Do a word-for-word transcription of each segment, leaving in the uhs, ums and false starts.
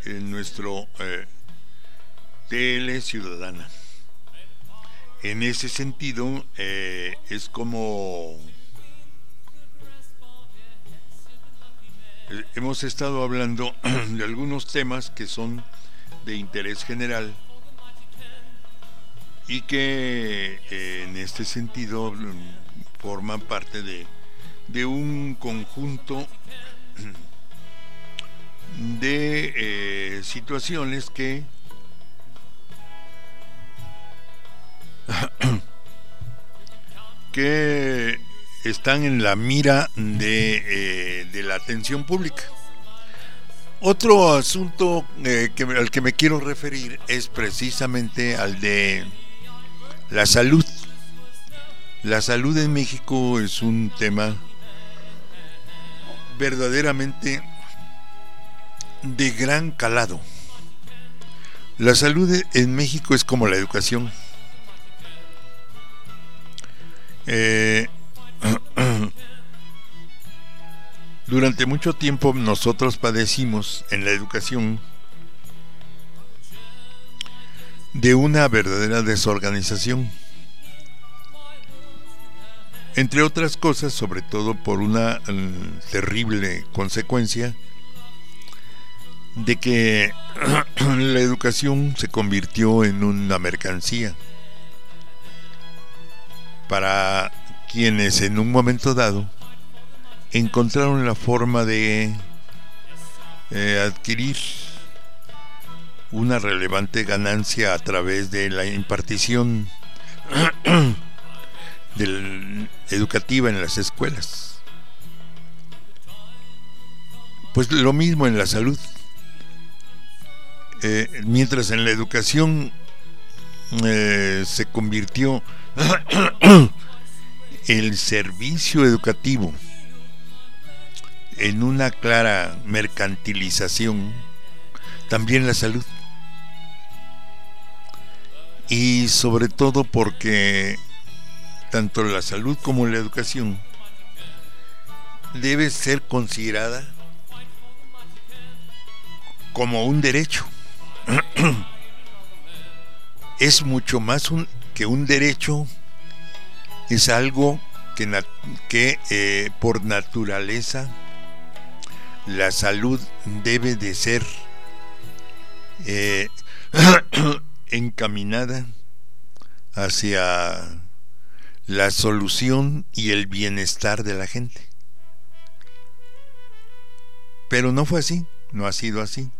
en nuestro eh, Tele Ciudadana. En ese sentido, eh, es como eh, hemos estado hablando de algunos temas que son de interés general y que eh, en este sentido forman parte de, de un conjunto de eh, situaciones que que están en la mira de, eh, de la atención pública. Otro asunto eh, que, al que me quiero referir es precisamente al de la salud. La salud en México es un tema verdaderamente de gran calado. La salud en México es como la educación. Eh, durante mucho tiempo nosotros padecimos en la educación de una verdadera desorganización, entre otras cosas, sobre todo por una um, terrible consecuencia de que la educación se convirtió en una mercancía para quienes en un momento dado encontraron la forma de eh, adquirir una relevante ganancia a través de la impartición del, educativa en las escuelas. Pues lo mismo en la salud. Eh, mientras en la educación eh, se convirtió el servicio educativo en una clara mercantilización, también la salud. Y sobre todo porque tanto la salud como la educación debe ser considerada como un derecho. Es mucho más un, que un derecho, es algo que, nat, que eh, por naturaleza la salud debe de ser eh, encaminada hacia la solución y el bienestar de la gente. Pero no fue así, no ha sido así.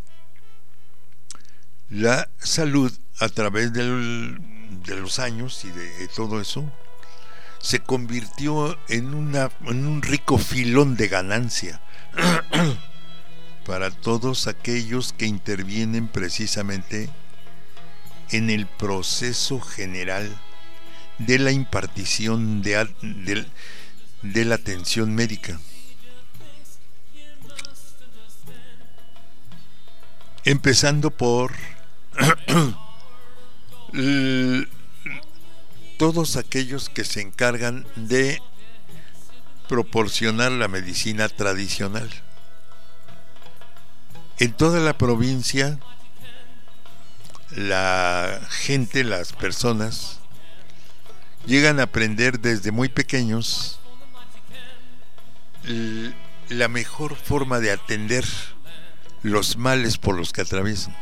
La salud, a través del, de los años y de, de todo eso, se convirtió en, una, en un rico filón de ganancia para todos aquellos que intervienen precisamente en el proceso general de la impartición de, de, de la atención médica. Empezando por todos aquellos que se encargan de proporcionar la medicina tradicional. En toda la provincia, la gente, las personas, llegan a aprender desde muy pequeños la mejor forma de atender los males por los que atraviesan.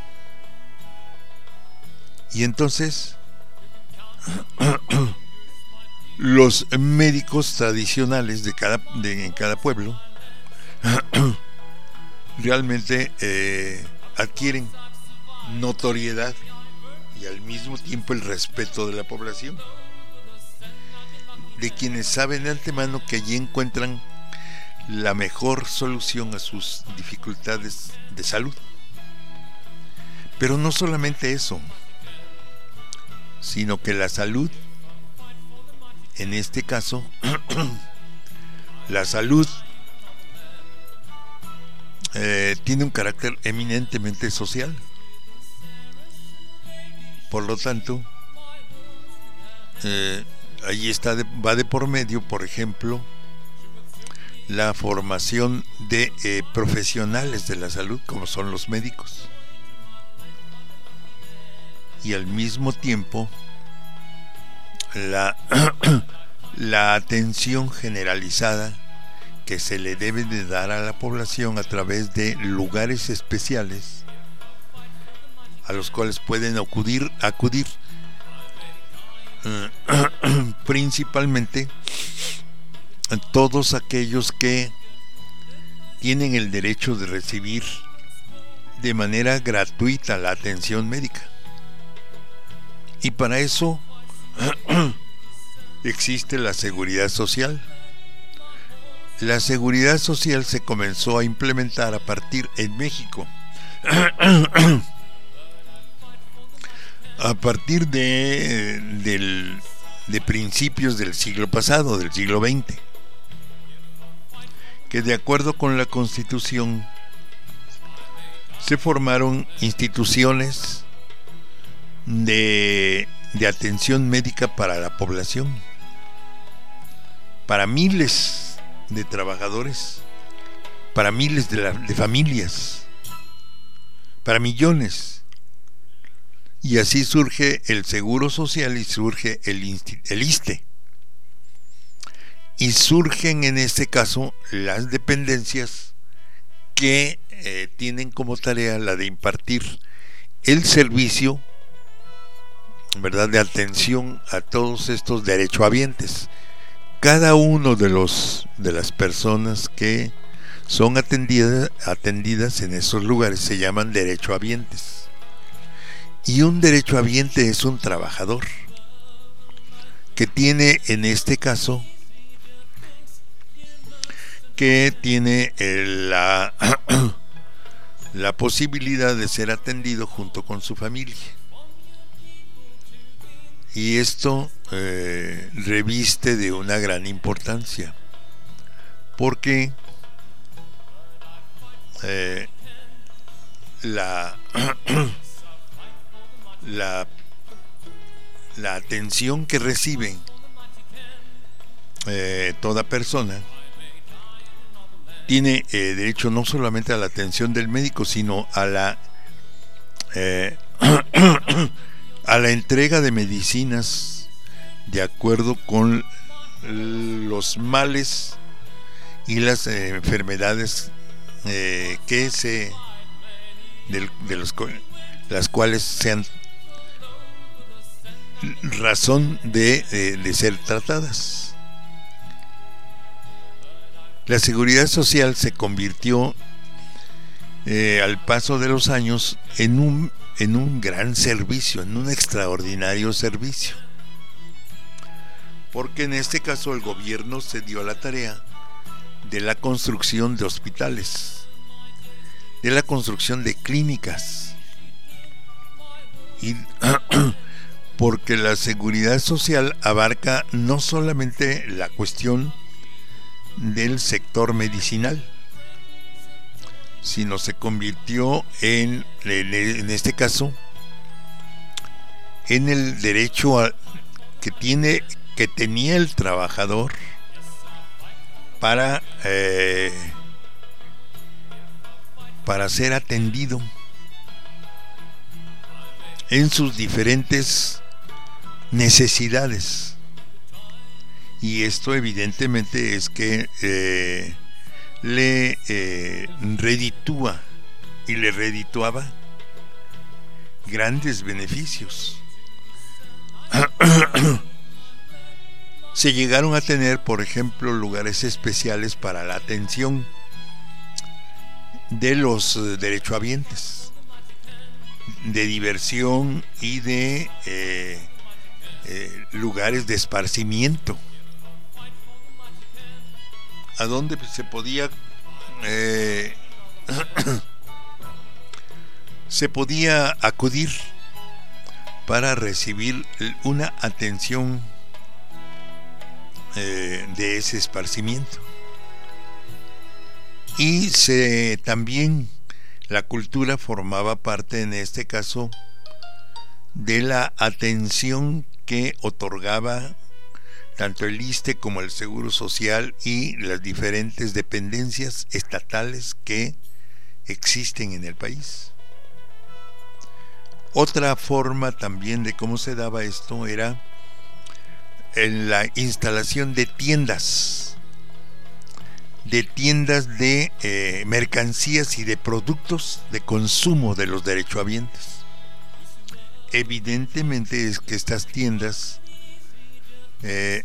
Y entonces los médicos tradicionales de cada de, en cada pueblo realmente eh, adquieren notoriedad y al mismo tiempo el respeto de la población, de quienes saben de antemano que allí encuentran la mejor solución a sus dificultades de salud. Pero no solamente eso, sino que la salud, en este caso, la salud eh, tiene un carácter eminentemente social. Por lo tanto, eh, allí está de, va de por medio, por ejemplo, la formación de eh, profesionales de la salud, como son los médicos. y al mismo tiempo la, la atención generalizada que se le debe de dar a la población a través de lugares especiales a los cuales pueden acudir, acudir principalmente todos aquellos que tienen el derecho de recibir de manera gratuita la atención médica. Y para eso existe la seguridad social. La seguridad social se comenzó a implementar a partir en México a partir de, del, de principios del siglo pasado, del siglo veinte, que de acuerdo con la Constitución se formaron instituciones de, de atención médica para la población, para miles de trabajadores, para miles de, la, de familias, para millones. Y así surge el Seguro Social y surge el, el ISSSTE. Y surgen en este caso las dependencias que eh, tienen como tarea la de impartir el servicio, ¿verdad?, de atención a todos estos derechohabientes. Cada uno de los de las personas que son atendidas, atendidas en esos lugares se llaman derechohabientes. Y un derechohabiente es un trabajador que tiene, en este caso, que tiene la, la posibilidad de ser atendido junto con su familia. Y esto eh, reviste de una gran importancia, porque eh, la La, la atención que reciben eh, toda persona tiene eh, derecho no solamente a la atención del médico, sino a la eh, a la entrega de medicinas de acuerdo con los males y las eh, enfermedades eh, que se de, de los las cuales sean razón de, de, de ser tratadas. La seguridad social se convirtió eh, al paso de los años en un, en un gran servicio, en un extraordinario servicio, porque en este caso el gobierno se dio a la tarea de la construcción de hospitales, de la construcción de clínicas, y porque la seguridad social abarca no solamente la cuestión del sector medicinal, sino se convirtió en, en este caso, en el derecho a, que tiene que tenía el trabajador para eh, para ser atendido en sus diferentes necesidades. Y esto evidentemente es que eh, le eh, reditúa y le redituaba grandes beneficios. Se llegaron a tener, por ejemplo, lugares especiales para la atención de los derechohabientes, de diversión y de eh, eh, lugares de esparcimiento, a donde se podía eh, se podía acudir para recibir una atención eh, de ese esparcimiento. Y se también la cultura formaba parte, en este caso, de la atención que otorgaba tanto el ISSSTE como el Seguro Social y las diferentes dependencias estatales que existen en el país. Otra forma también de cómo se daba esto era en la instalación de tiendas, de tiendas de eh, mercancías y de productos de consumo de los derechohabientes. Evidentemente es que estas tiendas eh,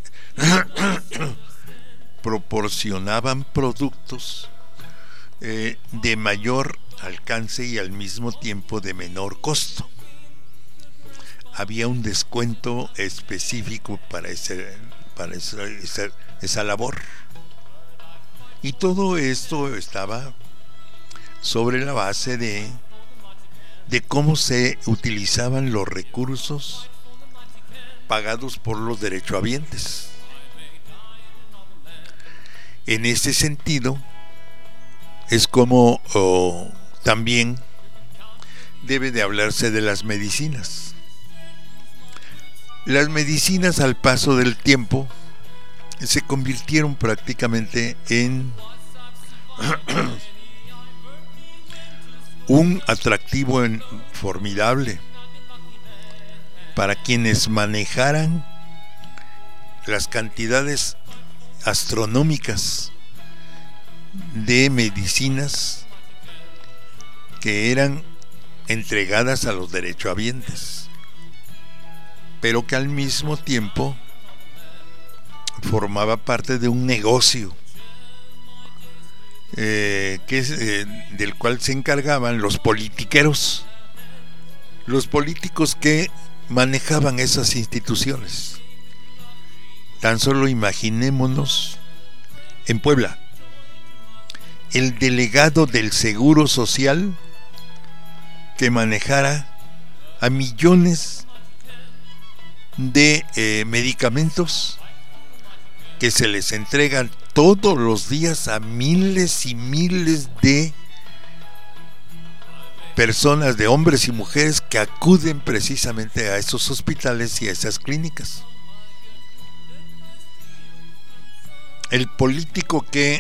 proporcionaban productos eh, de mayor alcance y al mismo tiempo de menor costo. Había un descuento específico para, ese, para esa, esa, esa labor. Y todo esto estaba sobre la base de, de cómo se utilizaban los recursos pagados por los derechohabientes. En ese sentido, es como oh, también debe de hablarse de las medicinas. Las medicinas, al paso del tiempo, se convirtieron prácticamente en un atractivo en, formidable para quienes manejaran las cantidades astronómicas de medicinas que eran entregadas a los derechohabientes, pero que al mismo tiempo formaba parte de un negocio eh, que es, eh, del cual se encargaban los politiqueros, los políticos que manejaban esas instituciones. Tan solo imaginémonos en Puebla, el delegado del Seguro Social que manejara a millones de eh, medicamentos que se les entregan todos los días a miles y miles de personas, de hombres y mujeres que acuden precisamente a esos hospitales y a esas clínicas. El político que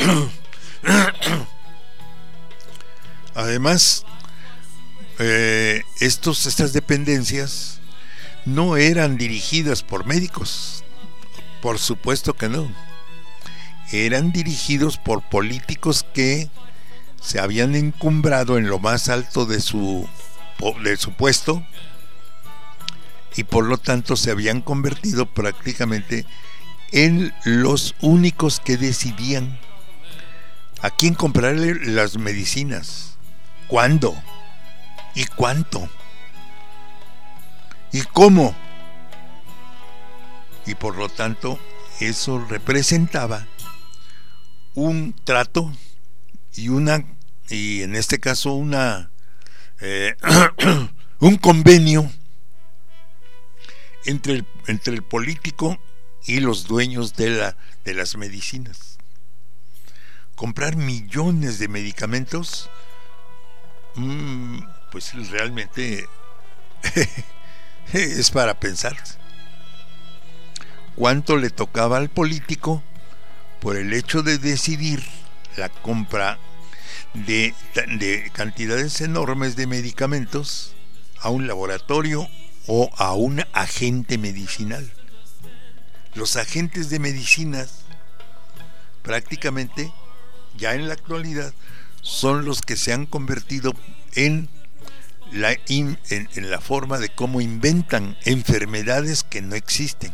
además eh, estos, estas dependencias no eran dirigidas por médicos, por supuesto que no, eran dirigidos por políticos que se habían encumbrado en lo más alto de su, de su puesto y por lo tanto se habían convertido prácticamente en los únicos que decidían a quién comprarle las medicinas, cuándo y cuánto y cómo. Y por lo tanto eso representaba un trato y una y en este caso una eh, un convenio entre el, entre el político y los dueños de la de las medicinas. Comprar millones de medicamentos, mmm, pues realmente es para pensar cuánto le tocaba al político por el hecho de decidir la compra de, de cantidades enormes de medicamentos a un laboratorio o a un agente medicinal. Los agentes de medicinas prácticamente ya en la actualidad son los que se han convertido en la, in, en, en la forma de cómo inventan enfermedades que no existen.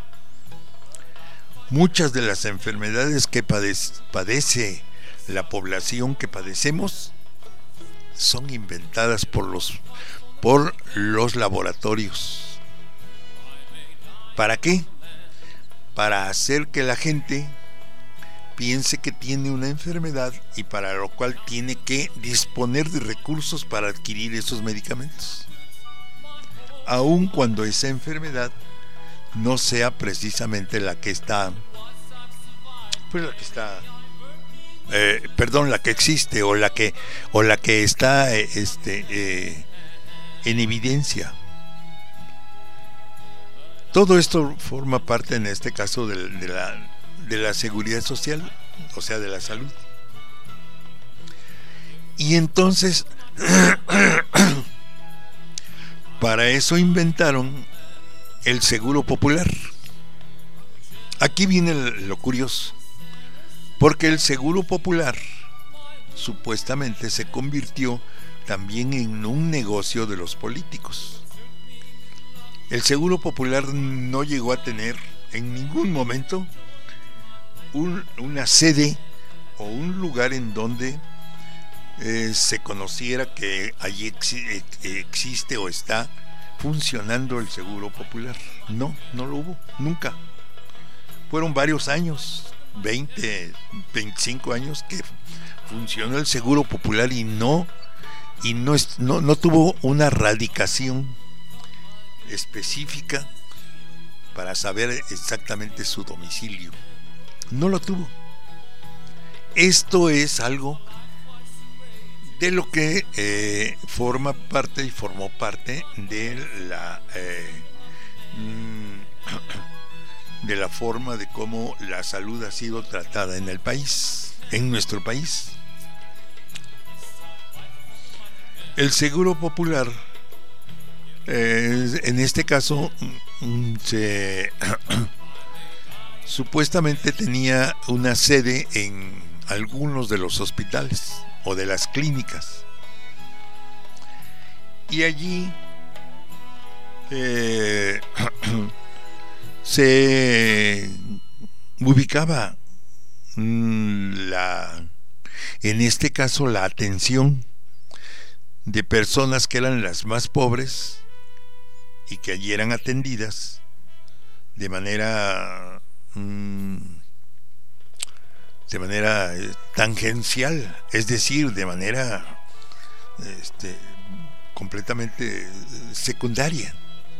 Muchas de las enfermedades que padece, padece la población que padecemos son inventadas por los, por los laboratorios. ¿Para qué? Para hacer que la gente piense que tiene una enfermedad y para lo cual tiene que disponer de recursos para adquirir esos medicamentos, aun cuando esa enfermedad no sea precisamente la que está pues la que está eh, perdón la que existe o la que o la que está eh, este eh, en evidencia. Todo esto forma parte en este caso de, de la de la seguridad social, o sea, de la salud. Y entonces Para eso inventaron el Seguro Popular. Aquí viene lo curioso, porque el Seguro Popular supuestamente se convirtió también en un negocio de los políticos. El Seguro Popular no llegó a tener en ningún momento un, una sede o un lugar en donde eh, se conociera que allí exi- existe o está funcionando el Seguro Popular. No, no lo hubo, nunca. Fueron varios años, veinte, veinticinco años que funcionó el Seguro Popular y no y no, no, no tuvo una radicación específica para saber exactamente su domicilio. No lo tuvo. Esto es algo de lo que eh, forma parte y formó parte de la eh, de la forma de cómo la salud ha sido tratada en el país, en nuestro país. El Seguro Popular, eh, en este caso, se supuestamente tenía una sede en algunos de los hospitales o de las clínicas, y allí eh, se ubicaba mm, la, en este caso, la atención de personas que eran las más pobres y que allí eran atendidas de manera mmm, de manera tangencial, es decir, de manera este, completamente secundaria,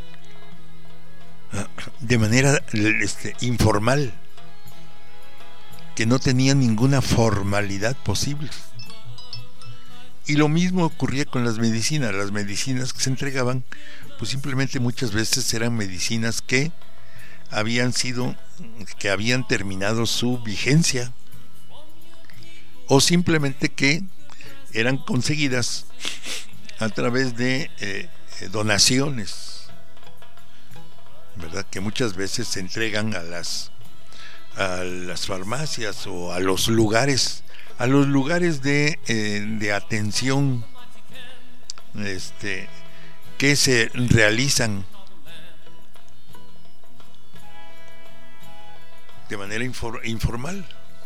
de manera este, informal, que no tenía ninguna formalidad posible. Y lo mismo ocurría con las medicinas. Las medicinas que se entregaban, pues simplemente muchas veces eran medicinas que habían sido, que habían terminado su vigencia, o simplemente que eran conseguidas a través de eh, donaciones, ¿verdad? Que muchas veces se entregan a las a las farmacias o a los lugares a los lugares de, eh, de atención este, que se realizan de manera infor- informal.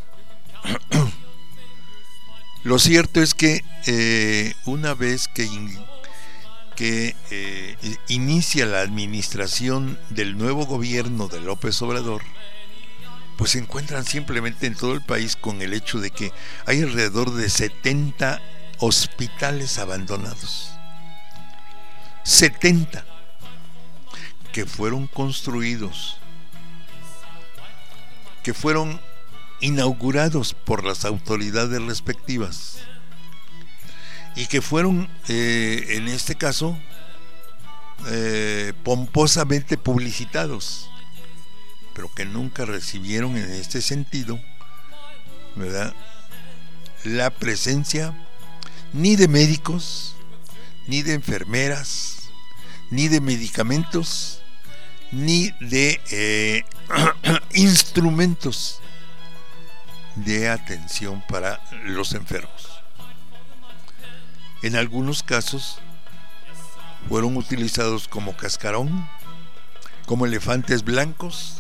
Lo cierto es que eh, una vez que, in, que eh, inicia la administración del nuevo gobierno de López Obrador, pues se encuentran simplemente en todo el país con el hecho de que hay alrededor de setenta hospitales abandonados. setenta que fueron construidos, que fueron inaugurados por las autoridades respectivas y que fueron, eh, en este caso, eh, pomposamente publicitados, pero que nunca recibieron en este sentido, ¿verdad?, la presencia ni de médicos, ni de enfermeras, ni de medicamentos, ni de eh, instrumentos de atención para los enfermos. En algunos casos fueron utilizados como cascarón, como elefantes blancos,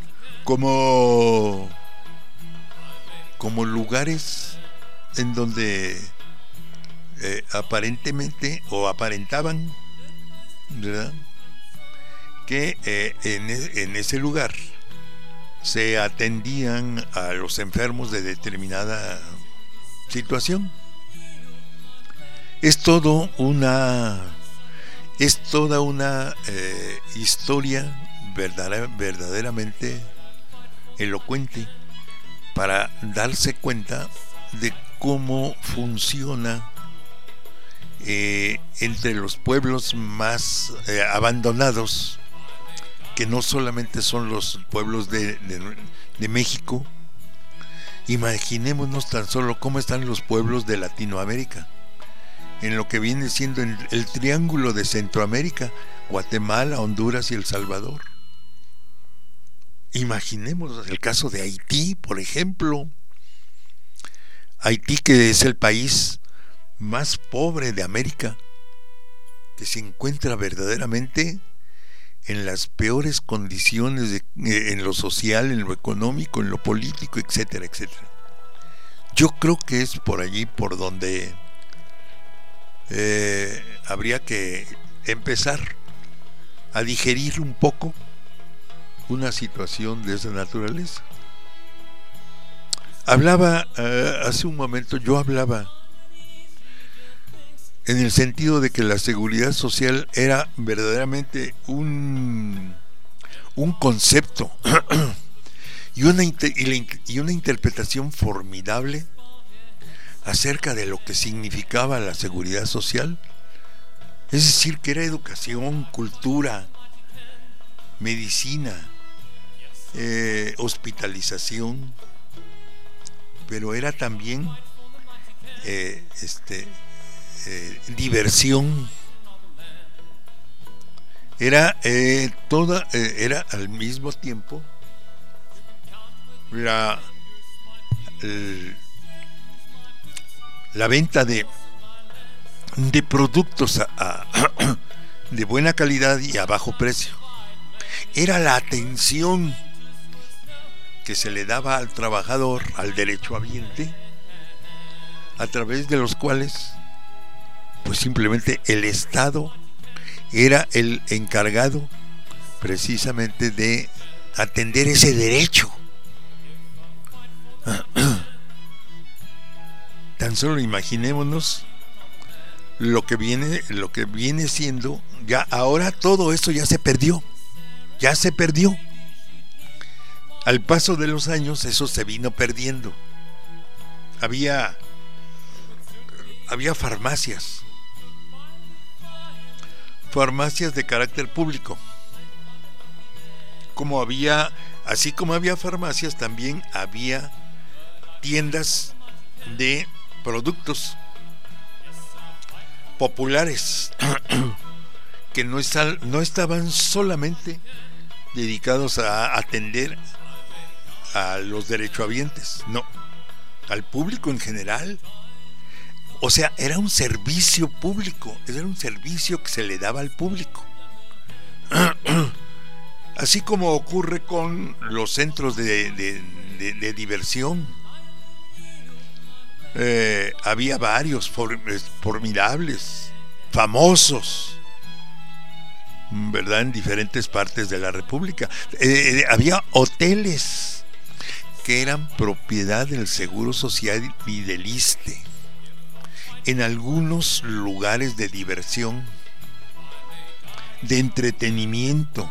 como como lugares en donde eh, aparentemente o aparentaban, ¿verdad?, que eh, en, en ese lugar se atendían a los enfermos de determinada situación. Es todo una es toda una eh, historia verdadera, verdaderamente elocuente para darse cuenta de cómo funciona eh, entre los pueblos más eh, abandonados, que no solamente son los pueblos de, de, de México. Imaginémonos tan solo cómo están los pueblos de Latinoamérica, en lo que viene siendo el, el triángulo de Centroamérica, Guatemala, Honduras y El Salvador. Imaginemos el caso de Haití, por ejemplo. Haití, que es el país más pobre de América, que se encuentra verdaderamente en las peores condiciones de, eh, en lo social, en lo económico, en lo político, etcétera, etcétera. Yo creo que es por allí por donde eh, habría que empezar a digerir un poco una situación de esa naturaleza. Hablaba uh, hace un momento, yo hablaba en el sentido de que la seguridad social era verdaderamente un, un concepto y, una, y una interpretación formidable acerca de lo que significaba la seguridad social. Es decir, que era educación, cultura, medicina, eh, hospitalización, pero era también eh, este, eh, diversión, era eh, toda, eh, era al mismo tiempo la, el, la venta de, de productos a, a, de buena calidad y a bajo precio. Era la atención que se le daba al trabajador, al derechohabiente, a través de los cuales pues simplemente el Estado era el encargado precisamente de atender ese derecho. Tan solo imaginémonos lo que viene, lo que viene siendo, ya ahora todo eso ya se perdió, ya se perdió. Al paso de los años eso se vino perdiendo. Había había farmacias, farmacias de carácter público. Como había, así como había farmacias, también había tiendas de productos populares que no, están, no estaban solamente dedicados a atender a los derechohabientes, no, al público en general. O sea, era un servicio público, era un servicio que se le daba al público. Así como ocurre con los centros de, de, de, de diversión. Eh, había varios formidables, famosos, ¿verdad? En diferentes partes de la República. Eh, había hoteles que eran propiedad del Seguro Social y del ISSSTE. En algunos lugares de diversión, de entretenimiento,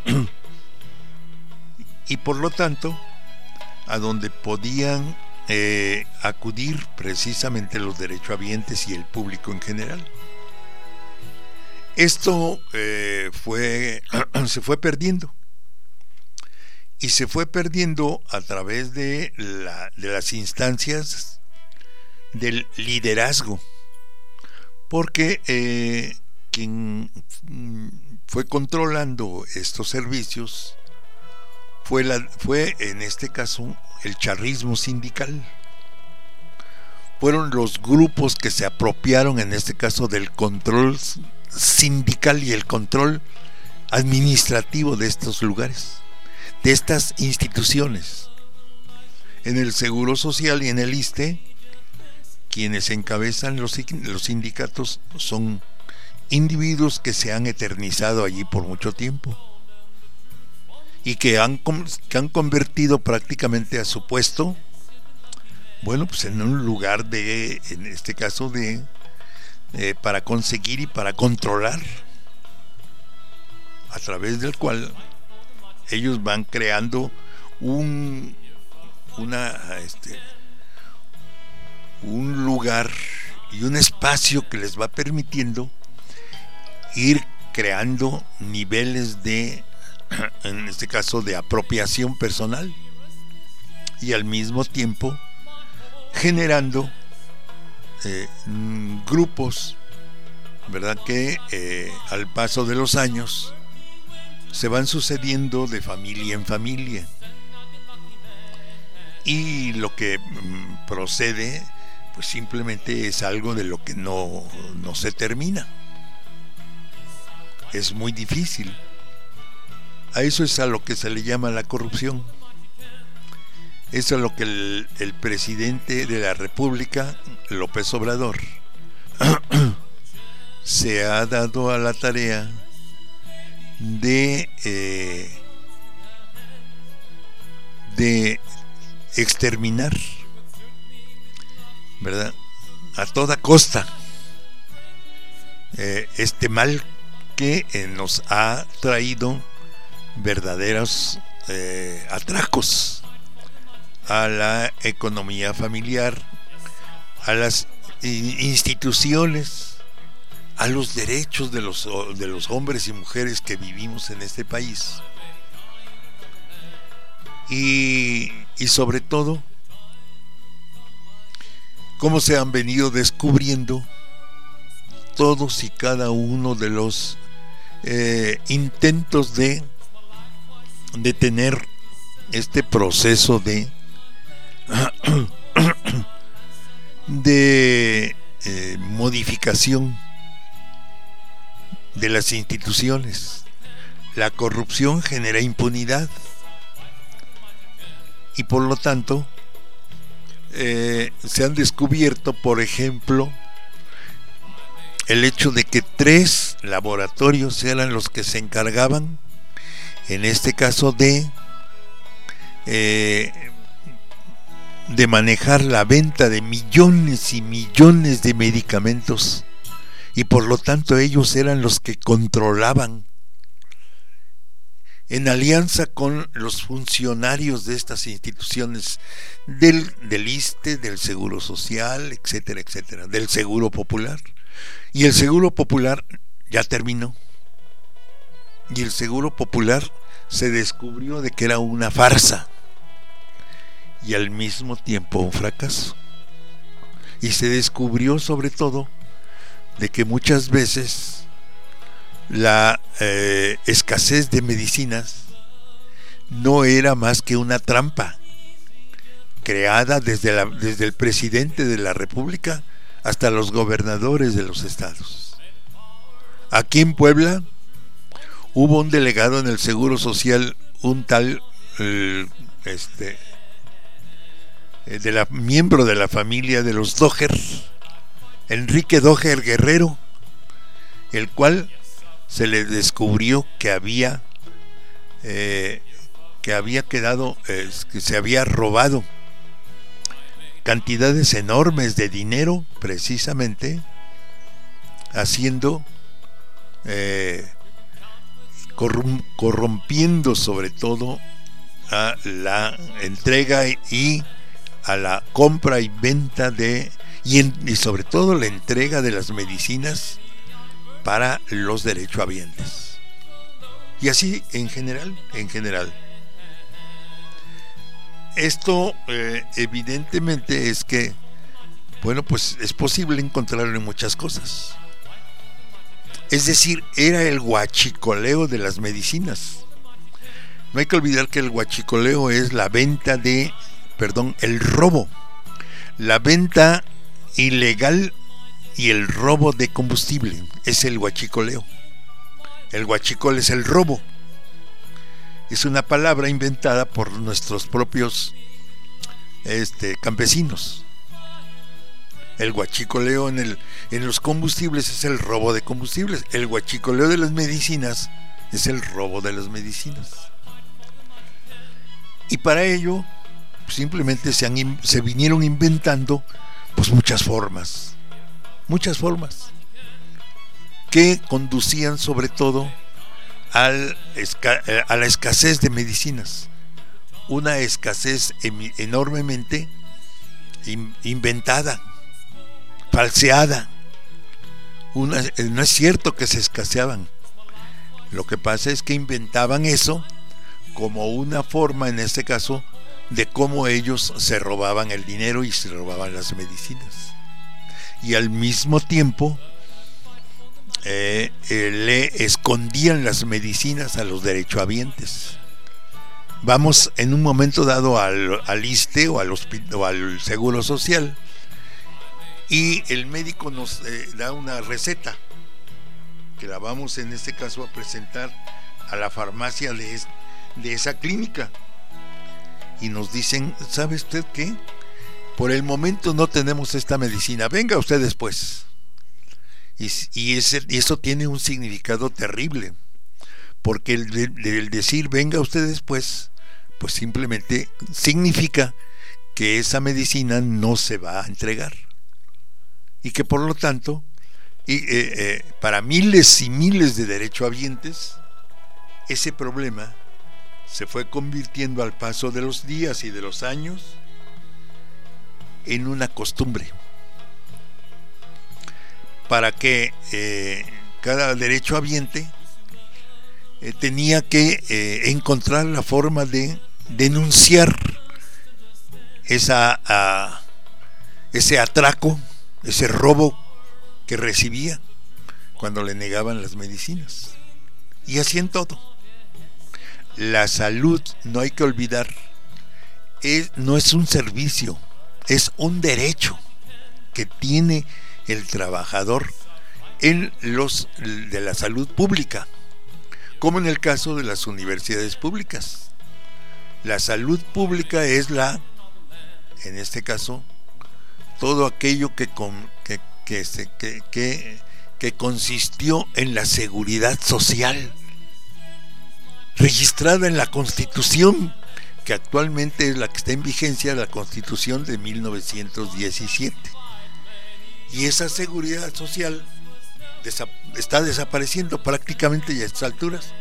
y por lo tanto a donde podían eh, acudir precisamente los derechohabientes y el público en general. Esto eh, fue se fue perdiendo y se fue perdiendo a través de, la, de las instancias del liderazgo, porque eh, quien fue controlando estos servicios fue, la, fue en este caso el charrismo sindical. Fueron los grupos que se apropiaron en este caso del control sindical y el control administrativo de estos lugares, de estas instituciones. En el Seguro Social y en el ISSSTE, quienes encabezan los, los sindicatos son individuos que se han eternizado allí por mucho tiempo y que han, que han convertido prácticamente a su puesto, bueno, pues en un lugar de, en este caso de, eh, para conseguir y para controlar, a través del cual ellos van creando un, una, este, un lugar y un espacio que les va permitiendo ir creando niveles de, en este caso, de apropiación personal, y al mismo tiempo generando eh, grupos, ¿verdad?, que eh, al paso de los años se van sucediendo de familia en familia, y lo que mm, procede pues simplemente es algo de lo que no, no se termina. Es muy difícil. A eso es a lo que se le llama la corrupción. Eso es lo que el, el presidente de la República, López Obrador, se ha dado a la tarea de eh, de exterminar, ¿verdad?, a toda costa eh, este mal que eh, nos ha traído verdaderos eh, atracos a la economía familiar, a las instituciones, a los derechos de los, de los hombres y mujeres que vivimos en este país, y, y sobre todo cómo se han venido descubriendo todos y cada uno de los eh, intentos de detener este proceso de de eh, modificación de las instituciones. La corrupción genera impunidad y por lo tanto eh, se han descubierto, por ejemplo, el hecho de que tres laboratorios eran los que se encargaban, en este caso, de eh, de manejar la venta de millones y millones de medicamentos, y por lo tanto ellos eran los que controlaban, en alianza con los funcionarios de estas instituciones, del, del ISSSTE, del Seguro Social, etcétera, etcétera, del Seguro Popular. Y el Seguro Popular ya terminó, y el Seguro Popular se descubrió de que era una farsa y al mismo tiempo un fracaso. Y se descubrió sobre todo de que muchas veces la eh, escasez de medicinas no era más que una trampa creada desde, la, desde el presidente de la República hasta los gobernadores de los estados. Aquí en Puebla hubo un delegado en el Seguro Social, un tal eh, este de la miembro de la familia de los Dóger, Enrique Dóger Guerrero, el cual se le descubrió que había eh, que había quedado eh, que se había robado cantidades enormes de dinero, precisamente haciendo eh, corrum- corrompiendo sobre todo a la entrega y a la compra y venta de y, en, y sobre todo la entrega de las medicinas para los derechohabientes, y así en general en general esto eh, evidentemente es que, bueno, pues es posible encontrarlo en muchas cosas. Es decir, era el huachicoleo de las medicinas. No hay que olvidar que el huachicoleo es la venta de perdón, el robo, la venta ilegal y el robo de combustible, es el huachicoleo. El huachicol es el robo. Es una palabra inventada por nuestros propios este, campesinos. El huachicoleo en, el, en los combustibles es el robo de combustibles. El huachicoleo de las medicinas es el robo de las medicinas. Y para ello simplemente se, han, se vinieron inventando pues muchas formas, muchas formas que conducían sobre todo al, a la escasez de medicinas, una escasez enormemente inventada, falseada. Una, no es cierto que se escaseaban, lo que pasa es que inventaban eso como una forma, en este caso, de cómo ellos se robaban el dinero y se robaban las medicinas. y al mismo tiempo eh, eh, le escondían las medicinas a los derechohabientes. Vamos en un momento dado al, al ISSSTE o al, hospital, o al Seguro Social, y el médico nos eh, da una receta que la vamos en este caso a presentar a la farmacia de, es, de esa clínica, y nos dicen: ¿sabe usted qué? Por el momento no tenemos esta medicina, venga usted después. Y, y, ese, y eso tiene un significado terrible, porque el, el decir venga usted después, pues simplemente significa que esa medicina no se va a entregar, y que por lo tanto, y, eh, eh, para miles y miles de derechohabientes, ese problema se fue convirtiendo al paso de los días y de los años en una costumbre, para que eh, cada derechohabiente eh, tenía que eh, encontrar la forma de denunciar esa, a, ese atraco, ese robo que recibía cuando le negaban las medicinas. Y así en todo. La salud, no hay que olvidar, es, no es un servicio, es un derecho que tiene el trabajador en los de la salud pública, como en el caso de las universidades públicas. La salud pública es la, en este caso, todo aquello que, con, que, que, se, que, que, que consistió en la seguridad social, registrada en la Constitución, que actualmente es la que está en vigencia, la Constitución de mil novecientos diecisiete. Y esa seguridad social desa- está desapareciendo prácticamente ya a estas alturas.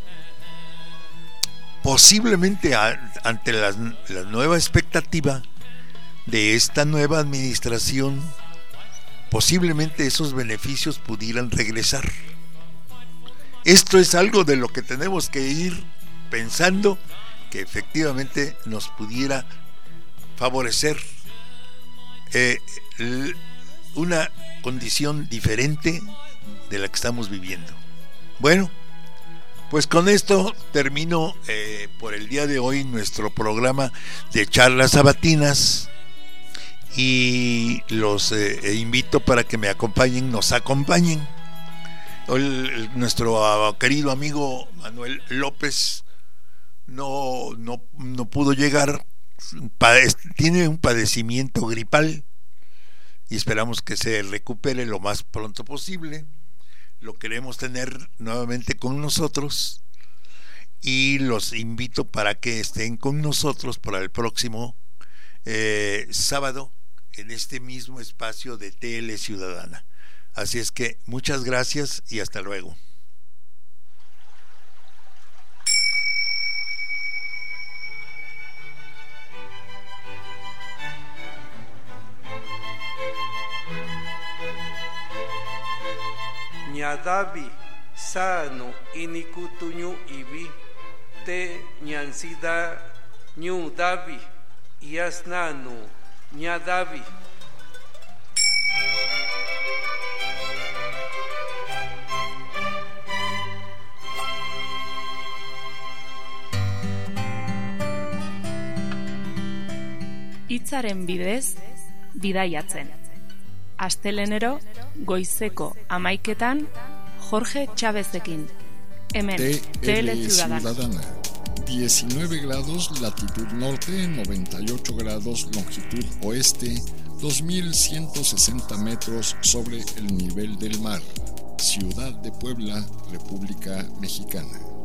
Posiblemente a, ante la, la nueva expectativa de esta nueva administración, posiblemente esos beneficios pudieran regresar. Esto es algo de lo que tenemos que ir pensando, que efectivamente nos pudiera favorecer eh, una condición diferente de la que estamos viviendo. Bueno, pues con esto termino eh, por el día de hoy nuestro programa de charlas sabatinas, y los eh, invito para que me acompañen, nos acompañen. El, el, nuestro uh, querido amigo Manuel López no, no, no pudo llegar, Pade- tiene un padecimiento gripal y esperamos que se recupere lo más pronto posible. Lo queremos tener nuevamente con nosotros, y los invito para que estén con nosotros para el próximo eh, sábado en este mismo espacio de T L Ciudadana. Así es que muchas gracias y hasta luego. Ñadavi sano inikutuñu ibi te ñansida ñu davi yasnanu ñadavi. Hitzaren bidez bidaiatzen. Astelenero goizeko hamaiketan Jorge Chávezekin. Hemen T L Ciudadana. diecinueve grados latitud norte, noventa y ocho grados longitud oeste, dos mil ciento sesenta metros sobre el nivel del mar. Ciudad de Puebla, República Mexicana.